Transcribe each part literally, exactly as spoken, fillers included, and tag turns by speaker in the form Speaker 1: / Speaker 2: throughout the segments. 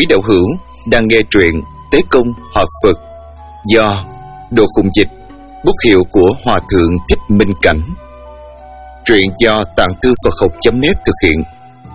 Speaker 1: Quý đạo hữu đang nghe truyện Tế Công Hợp Phật do Đồ Khùng Dịch, bút hiệu của Hòa Thượng Thích Minh Cảnh. Truyện do Tạng Thư Phật Học chấm net thực hiện.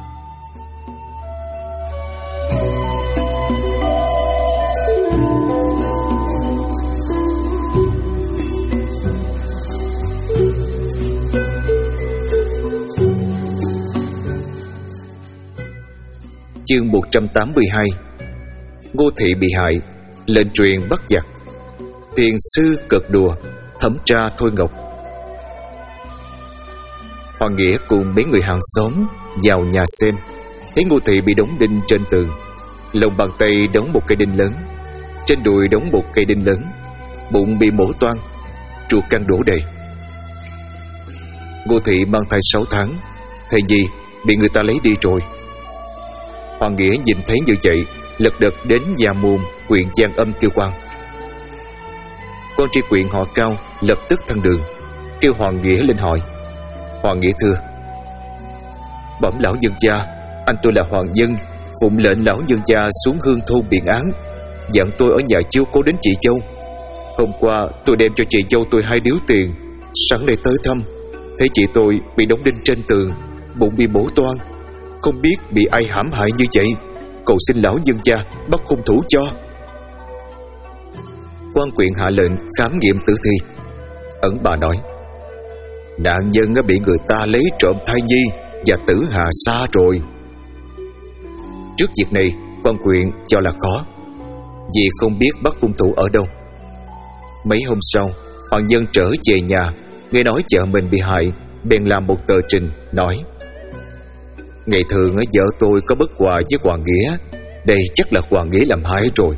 Speaker 1: Chương một trăm tám mươi hai. Ngô Thị bị hại, lệnh truyền bắt giặc, tiền sư cợt đùa, thẩm tra thôi ngọc. Hoàng Nghĩa cùng mấy người hàng xóm vào nhà xem, thấy Ngô Thị bị đóng đinh trên tường. Lòng bàn tay đóng một cây đinh lớn, trên đùi đóng một cây đinh lớn, bụng bị mổ toang, ruột gan đổ đầy. Ngô Thị mang thai sáu tháng, thầy nhi bị người ta lấy đi rồi. Hoàng Nghĩa nhìn thấy như vậy, lật đật đến Gia Môn, huyện Giang Âm kêu quan. Quan tri huyện họ Cao lập tức thăng đường, kêu Hoàng Nghĩa lên hỏi. Hoàng Nghĩa thưa: bẩm lão nhân gia, anh tôi là Hoàng Nhân, phụng lệnh lão nhân gia xuống Hương thôn biện án, dặn tôi ở nhà chiếu cố đến chị dâu. Hôm qua tôi đem cho chị dâu tôi hai điếu tiền, sẵn đây tới thăm, thấy chị tôi bị đóng đinh trên tường, bụng bị bổ toang, không biết bị ai hãm hại như vậy, cầu xin lão nhân gia bắt hung thủ cho. Quan huyện hạ lệnh khám nghiệm tử thi. Ẩn bà nói: nạn nhân bị người ta lấy trộm thai nhi và tử hạ xa rồi. Trước việc này, quan huyện cho là khó, vì không biết bắt hung thủ ở đâu. Mấy hôm sau, Hoàng Nhân trở về nhà, nghe nói vợ mình bị hại, bèn làm một tờ trình nói: ngày thường vợ tôi có bất hòa với Hoàng Nghĩa, đây chắc là Hoàng Nghĩa làm hại rồi.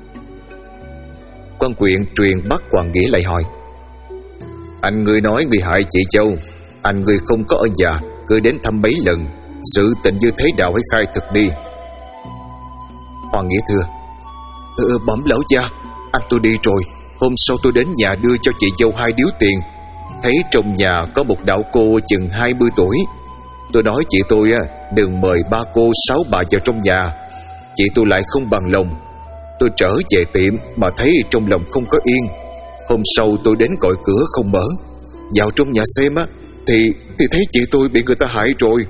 Speaker 1: Quan huyện truyền bắt Hoàng Nghĩa lại hỏi: anh ngươi nói người hại chị dâu, anh ngươi không có ở nhà, ngươi đến thăm mấy lần, sự tình như thế nào hãy khai thực đi. Hoàng Nghĩa thưa: ừ, bẩm lão gia, anh tôi đi rồi. Hôm sau tôi đến nhà đưa cho chị dâu hai điếu tiền, thấy trong nhà có một đạo cô chừng hai mươi tuổi. Tôi nói chị tôi đừng mời ba cô sáu bà vào trong nhà. Chị tôi lại không bằng lòng. Tôi trở về tiệm mà thấy trong lòng không có yên. Hôm sau tôi đến gọi cửa không mở, vào trong nhà xem á thì thì thấy chị tôi bị người ta hại rồi.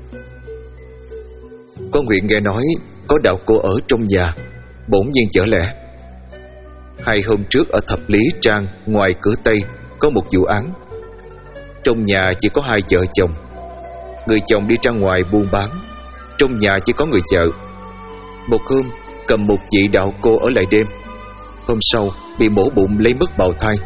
Speaker 1: Con huyện nghe nói có đạo cô ở trong nhà, bỗng nhiên trở lẽ. Hai hôm trước ở Thập Lý Trang ngoài cửa Tây có một vụ án. Trong nhà chỉ có hai vợ chồng. Người chồng đi ra ngoài buôn bán, trong nhà chỉ có người vợ. Một hôm cầm một vị đạo cô ở lại đêm, hôm sau bị mổ bụng lấy mất bào thai.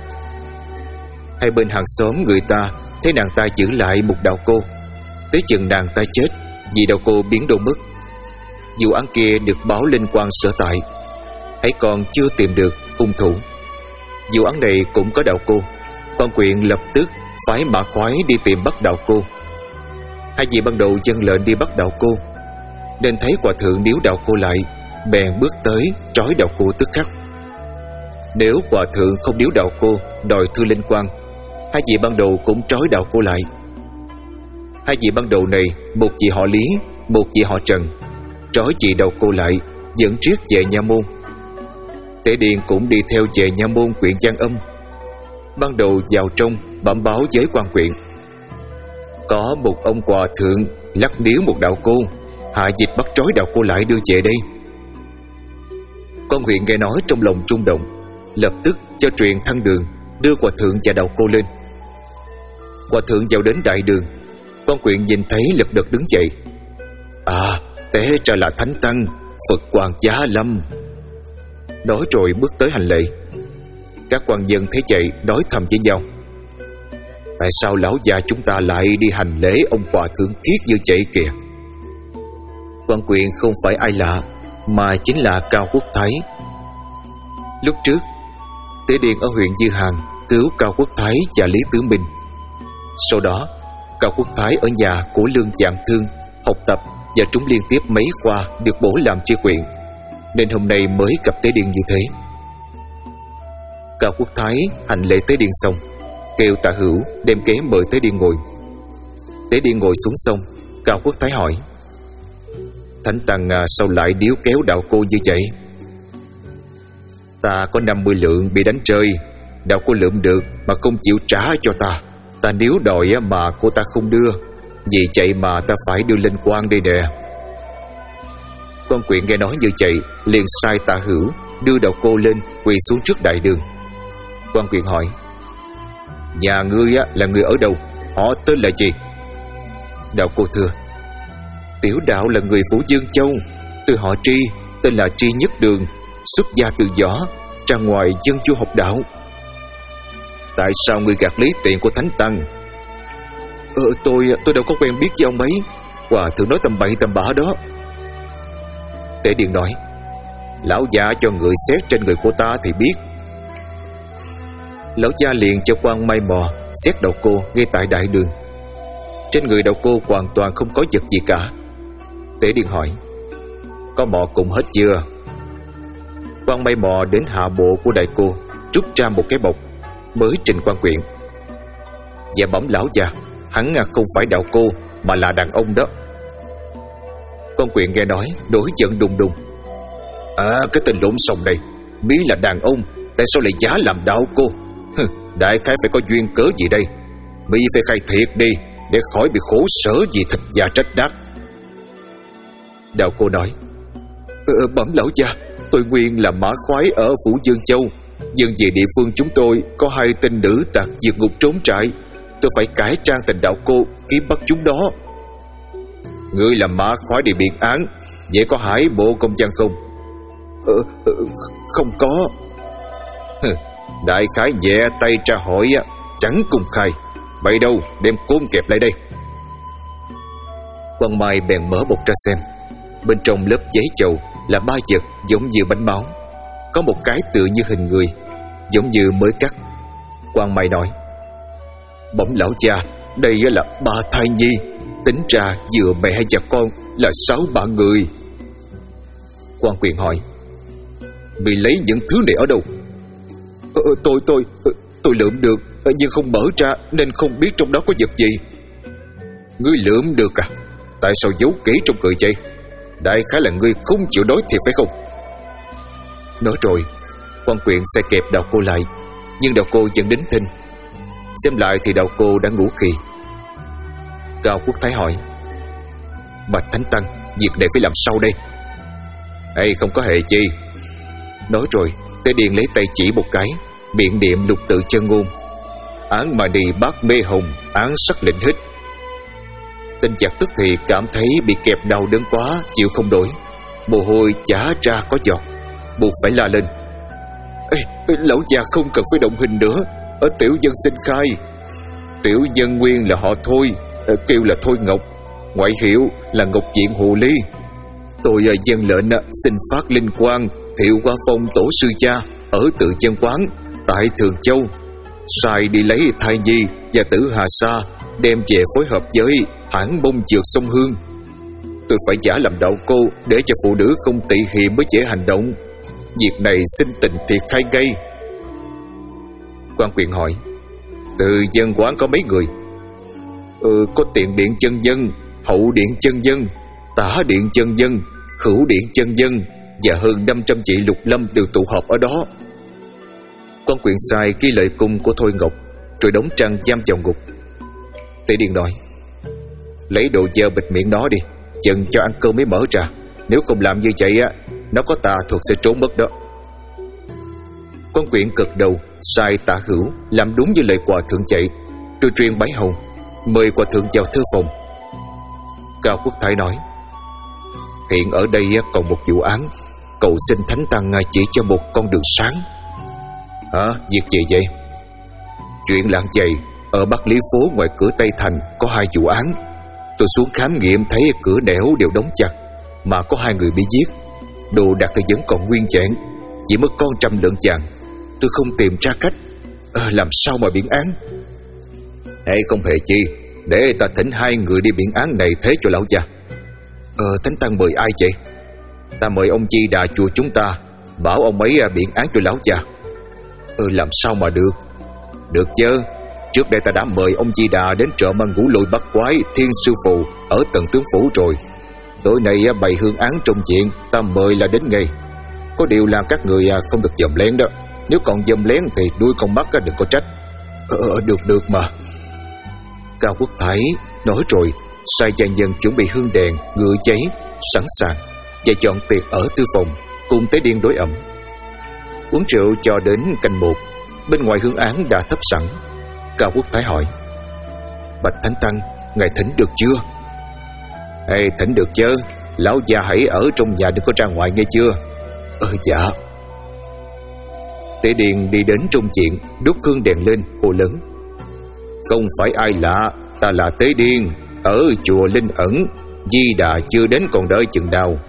Speaker 1: Hai bên hàng xóm người ta thấy nàng ta giữ lại một đạo cô, tới chừng nàng ta chết, vị đạo cô biến đâu mất. Vụ án kia được báo lên quan sở tại, hãy còn chưa tìm được hung thủ. Vụ án này cũng có đạo cô. Quan huyện lập tức phái mã khoái đi tìm bắt đạo cô. Hai vị ban đầu dâng lệnh đi bắt đạo cô, nên thấy hòa thượng níu đạo cô lại, bèn bước tới trói đạo cô tức khắc. Nếu hòa thượng không níu đạo cô đòi thư lên quan, hai vị ban đầu cũng trói đạo cô lại. Hai vị ban đầu này, một vị họ Lý, một vị họ Trần, trói chị đạo cô lại, dẫn triết về Nha Môn. Tế Điền cũng đi theo về Nha Môn huyện Giang Âm. Ban đầu vào trong bẩm báo với quan huyện: có một ông hòa thượng lắc níu một đạo cô, hạ dịch bắt trói đạo cô lại đưa về đây. Quan huyện nghe nói trong lòng rung động, lập tức cho truyền thăng đường đưa hòa thượng và đạo cô lên. Hòa thượng vào đến đại đường, quan huyện nhìn thấy lật đật đứng dậy. À, té ra là thánh tăng Phật Hoàng Giá Lâm. Nói rồi bước tới hành lễ. Các quan dân thấy vậy nói thầm với nhau: tại sao lão già chúng ta lại đi hành lễ ông hòa thượng kiết như vậy kìa? Quan huyện không phải ai lạ, mà chính là Cao Quốc Thái. Lúc trước Tế Điền ở huyện Dư Hàng cứu Cao Quốc Thái và Lý Tử Minh. Sau đó Cao Quốc Thái ở nhà của Lương Dạng Thương học tập và trúng liên tiếp mấy khoa được bổ làm tri huyện, nên hôm nay mới gặp Tế Điền như thế. Cao Quốc Thái hành lễ Tế Điền xong, kêu Tạ Hữu đem ghế mời Tế Điền ngồi. Tế Điền ngồi xuống xong, Cao Quốc Thái hỏi: Thánh Tăng à, sao lại điếu kéo đạo cô như vậy? Ta có năm mươi lượng bị đánh rơi, đạo cô lượm được mà không chịu trả cho ta. Ta nếu đòi mà cô ta không đưa, vì vậy mà ta phải đưa lên quan đây nè. Quan Quyện nghe nói như vậy liền sai Tạ Hữu đưa đạo cô lên quỳ xuống trước đại đường. Quan Quyện hỏi: nhà ngươi á, là người ở đâu, họ tên là gì? Đạo cô thưa: tiểu đạo là người Phủ Dương Châu, tôi họ Tri, tên là Tri Nhất Đường, xuất gia từ nhỏ, ra ngoài dân vua học đạo. Tại sao ngươi gạt lấy tiền của Thánh Tăng? Ờ, tôi tôi đâu có quen biết với ông ấy. Hòa thượng nói tầm bậy tầm bạ đó. Tể Điện nói: lão già cho người xét trên người của ta thì biết. Lão gia liền cho quan may mò xét đầu cô ngay tại đại đường. Trên người đầu cô hoàn toàn không có vật gì cả. Tể Điện hỏi: có mò cùng hết chưa? Quan may mò đến hạ bộ của đại cô, rút ra một cái bọc, mới trình Quan Quyện: dạ bẩm lão già, hắn không phải đạo cô mà là đàn ông đó. Quan Quyện nghe nói nổi giận đùng đùng: à, cái tên lộn xồng này, mí là đàn ông, tại sao lại giả làm đạo cô? Hừ, đại khái phải có duyên cớ gì đây? Mí phải khai thiệt đi, để khỏi bị khổ sở vì thịt da trách đáp. Đạo cô nói: ờ, bẩm lão gia, tôi nguyên là mã khoái ở Phủ Dương Châu, nhưng về địa phương chúng tôi có hai tên nữ tạc vượt ngục trốn trại, tôi phải cải trang thành đạo cô kiếm bắt chúng đó. Ngươi làm mã khoái đi biện án, vậy có hải bộ công văn không? Ờ, ờ, không có. Hừ, đại khái nhẹ tay tra hỏi chẳng cùng khai. Vậy đâu, đem côn kẹp lại đây. Quan Mai bèn mở bọc ra xem. Bên trong lớp giấy chầu là ba vật giống như bánh máu. Có một cái tựa như hình người, giống như mới cắt. Quan Mai nói: bẩm lão cha, đây là ba thai nhi, tính ra vừa mẹ và con là sáu ba người. Quan Quyện hỏi: mày lấy những thứ này ở đâu? Ờ, tôi tôi tôi lượm được, nhưng không mở ra nên không biết trong đó có vật gì. Ngươi lượm được à? Tại sao giấu kỹ trong người vậy? Đại khái là ngươi không chịu nói thiệt phải không? Nói rồi, Quan Quyện sẽ kẹp đạo cô lại, nhưng đạo cô vẫn đính thinh. Xem lại thì đạo cô đã ngủ kỳ. Cao Quốc Thái hỏi: bạch Thánh Tăng, việc này phải làm sao đây? Hay không có hề chi. Nói rồi, Tế Điền lấy tay chỉ một cái, miệng niệm lục tự chân ngôn: án mà đi bát mê hồng, án sắc lệnh hít. Tên giặc tức thì cảm thấy bị kẹp đau đớn quá, chịu không nổi, mồ hôi chả ra có giọt, buộc phải la lên: Ê, lão già không cần phải động hình nữa, ở tiểu dân xin khai. Tiểu dân nguyên là họ Thôi, kêu là Thôi Ngọc, ngoại hiệu là Ngọc Diện Hồ Ly. Tôi dân lệnh xin phát linh quang Thiệu Hoa Phong tổ sư cha ở Tự Chân Quán tại Thường Châu, sai đi lấy thai nhi và tử Hà Sa, đem về phối hợp với hãng bông dược sông Hương. Tôi phải giả làm đạo cô để cho phụ nữ không tị hiềm mới dễ hành động. Việc này xin tình thiệt khai ngay. Quan Quyện hỏi: Từ Dân Quán có mấy người? Ừ, có Tiền Điện chân dân, Hậu Điện chân dân, Tả Điện chân dân, Hữu Điện chân dân và hơn năm trăm vị lục lâm đều tụ họp ở đó. Quan Quyện sai ghi lời cung của Thôi Ngọc, rồi đóng trăng giam vào ngục. Tề Điền nói: lấy đồ dơ bịt miệng nó đi, chừng cho ăn cơm mới mở ra. Nếu không làm như vậy á, nó có tà thuật sẽ trốn mất đó. Quan Quyện cực đầu sai Tả Hữu làm đúng như lời hòa thượng dạy, rồi truyền bái hồng, mời hòa thượng vào thư phòng. Cao Quốc Thái nói: hiện ở đây còn một vụ án, cầu xin Thánh Tăng chỉ cho một con đường sáng. Hả? Việc gì vậy? Chuyện làng chày ở Bắc Lý Phố ngoài cửa Tây Thành có hai vụ án. Tôi xuống khám nghiệm thấy cửa nẻo đều đóng chặt, mà có hai người bị giết. Đồ đạc thì vẫn còn nguyên vẹn, chỉ mất con trăm lượng vàng. Tôi không tìm ra cách à, làm sao mà biện án. Hay không hề chi, để ta thỉnh hai người đi biện án này thế cho lão già. Ờ, Thánh Tăng mời ai vậy? Ta mời ông Chi Đà chùa chúng ta, bảo ông ấy biện án cho lão già. Ừ, làm sao mà được? Được chứ, trước đây ta đã mời ông Chi Đà đến trợ mang ngũ lôi bắt quái Thiên Sư Phụ ở Tần Tướng Phủ rồi. Tối nay bày hương án trong chuyện, ta mời là đến ngay. Có điều là các người không được dòm lén đó. Nếu còn dòm lén thì đuôi con mắt đừng có trách. Ờ được được mà. Cao Quốc Thái nói rồi sai gia nhân chuẩn bị hương đèn, ngựa cháy sẵn sàng và chọn tiệc ở tư phòng cùng Tế Điên đối ẩm. Uống rượu cho đến canh một, bên ngoài hương án đã thắp sẵn. Cao Quốc Thái hỏi: Bạch Thánh Tăng, ngài thỉnh được chưa? Ê, thỉnh được chứ. Lão già hãy ở trong nhà, đừng có ra ngoài nghe chưa? Ờ dạ. Tế Điên đi đến trong chuyện, đốt hương đèn lên, hô lớn: Không phải ai lạ, ta là Tế Điên, ở chùa Linh Ẩn. Di Đà chưa đến còn đợi chừng nào.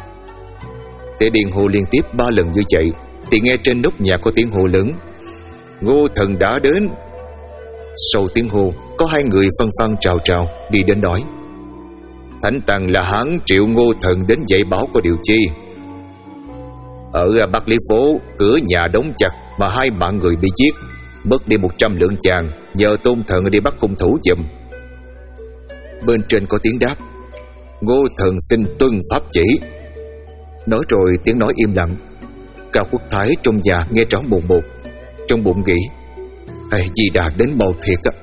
Speaker 1: Tế Điên hô liên tiếp ba lần như vậy thì nghe trên nóc nhà có tiếng hô lớn: Ngô Thần đã đến. Sau tiếng hô, có hai người phân phân trào trào đi đến nói: Thánh Tăng là Hán triệu Ngô Thần đến dạy bảo có điều chi? Ở Bắc Lý Phố, cửa nhà đóng chặt mà hai mạng người bị giết, mất đi một trăm lượng vàng, nhờ Tôn Thần đi bắt hung thủ giùm. Bên trên có tiếng đáp: Ngô Thần xin tuân pháp chỉ. Nói rồi tiếng nói im lặng. Cao Quốc Thái trong nhà nghe rõ mồn một, trong bụng nghĩ: Ê, Di Đà đến mau thiệt á.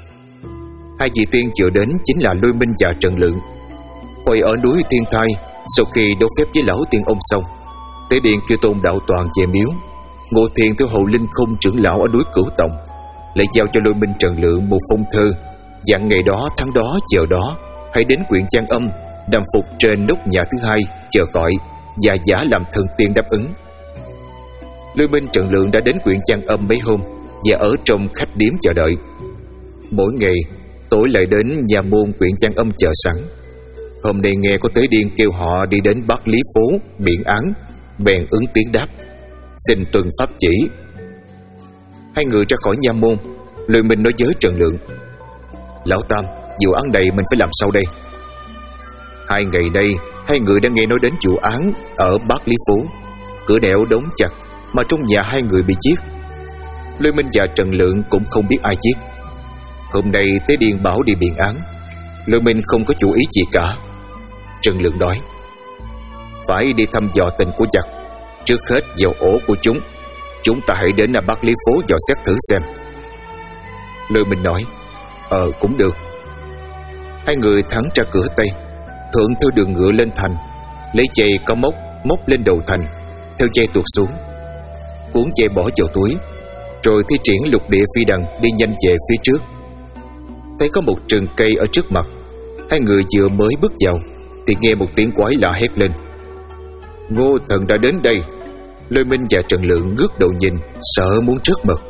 Speaker 1: Hai vị tiên vừa đến chính là Lôi Minh và Trần Lượng. Hồi ở núi Tiên Thai, sau khi đấu phép với lão tiên ông xong, Tế Điên kêu Tôn Đạo Toàn về miếu. Ngô Thiền theo hầu linh không trưởng lão ở núi Cửu Tòng, lại giao cho Lôi Minh Trần Lượng một phong thư, dặn ngày đó tháng đó giờ đó hãy đến quyện Trang Âm, nằm phục trên nóc nhà thứ hai chờ gọi, và giả làm thần tiên đáp ứng. Lôi Minh Trần Lượng đã đến quyện Trang Âm mấy hôm và ở trong khách điếm chờ đợi. Mỗi ngày tối lại đến nhà môn quyện Trang Âm chờ sẵn. Hôm nay nghe có Tế Điên kêu họ đi đến Bắc Lý Phố biện án, bèn ứng tiếng đáp: Xin tuân pháp chỉ. Hai người ra khỏi nha môn. Lôi Minh nói với Trần Lượng: Lão Tam, vụ án này mình phải làm sao đây? Hai ngày nay hai người đã nghe nói đến vụ án ở Bắc Lý Phố. Cửa đèo đóng chặt mà trong nhà hai người bị giết. Lôi Minh và Trần Lượng cũng không biết ai giết. Hôm nay Tế Điên bảo đi biện án. Lôi Minh không có chủ ý gì cả. Trần Lượng nói: Phải đi thăm dò tình của giặc, trước hết vào ổ của chúng. Chúng ta hãy đến Bắc Lý Phố dò xét thử xem. Lôi Minh nói: Ờ cũng được. Hai người thắng ra cửa Tây, thuận theo đường ngựa lên thành, lấy dây có móc móc lên đầu thành, theo dây tuột xuống, cuốn dây bỏ vào túi, rồi thi triển lục địa phi đằng đi nhanh về phía trước. Thấy có một rừng cây ở trước mặt. Hai người vừa mới bước vào thì nghe một tiếng quái lạ hét lên: Ngô Thần đã đến đây. Lôi Minh và Trần Lượng ngước đầu nhìn, sợ muốn rớt mật.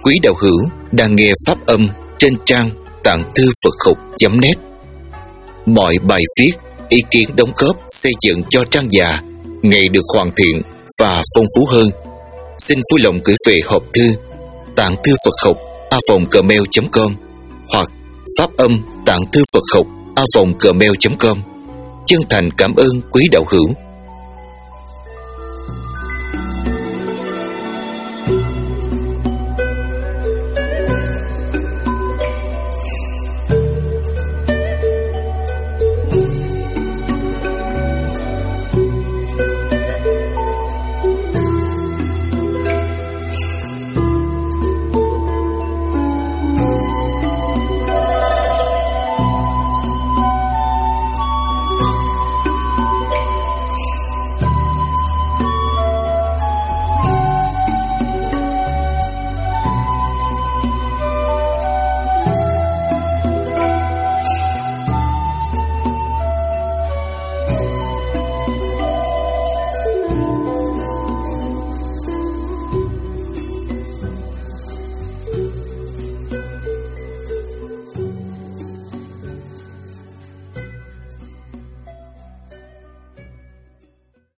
Speaker 1: quý đạo hữu đang nghe pháp âm trên trang tạng thư Phật học chấm net. Mọi bài viết, ý kiến đóng góp xây dựng cho trang già ngày được hoàn thiện và phong phú hơn. Xin vui lòng gửi về hộp thư tạng thư Phật học a vòng gmail chấm com hoặc pháp âm tạng thư Phật học a vòng gmail chấm com. Chân thành cảm ơn quý đạo hữu.